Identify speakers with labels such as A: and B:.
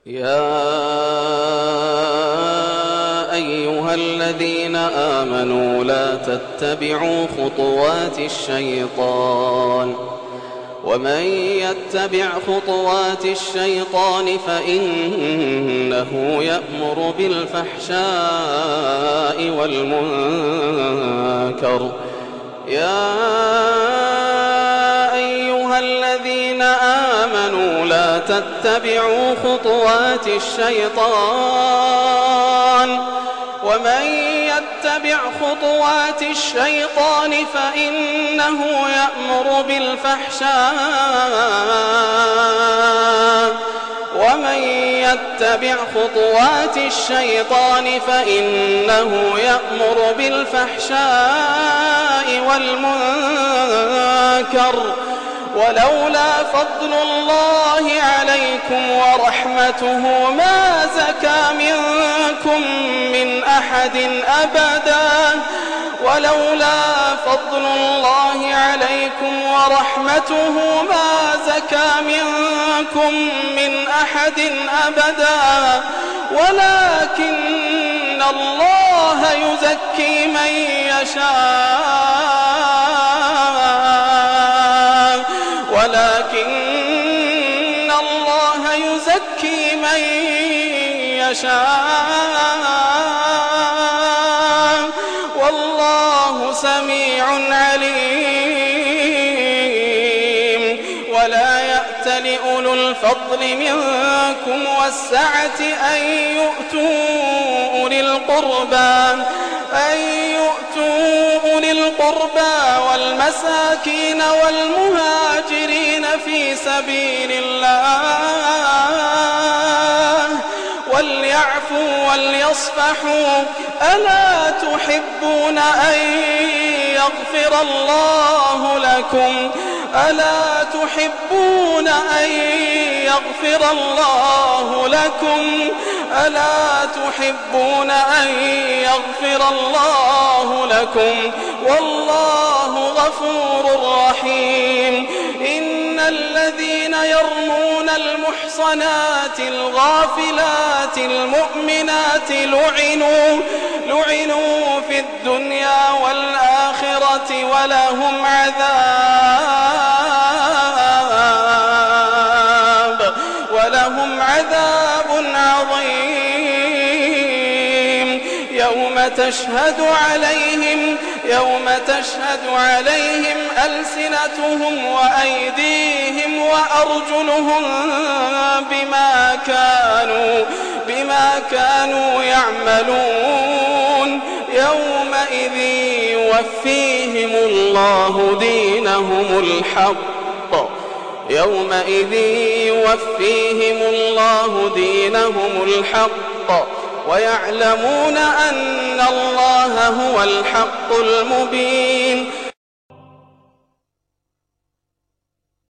A: يا أيها الذين آمنوا لا تتبعوا خطوات الشيطان ومن يتبع خطوات الشيطان فإنه يأمر بالفحشاء والمنكر. يا أيها الذين آمنوا لا تتبعوا خطوات الشيطان ومن يتبع خطوات الشيطان فإنه يأمر بالفحشاء والمنكر. ولولا فضل الله عليكم ورحمته ما زكى منكم من أحد أبدا ولولا فضل الله عليكم ورحمته ما زكى منكم من أحد أبدا ولكن الله يزكي من يشاء والله سميع عليم. ولا يأتل أولو الفضل منكم والسعة أن يؤتوا أولي القربى والمساكين والمهاجرين في سبيل الله وليعفوا وليصفحوا ألا تحبون أن يغفر الله لكم والله غفور رحيم. إن الذين يرمون المحصنات الغافلات المؤمنات لعنوا في الدنيا والآخرة ولهم عذاب عظيم. يوم تشهد عليهم ألسنتهم وأيديهم وأرجلهم بما كانوا يعملون. يومئذ يوفيهم الله دينهم الحق ويعلمون أن الله هو الحق المبين.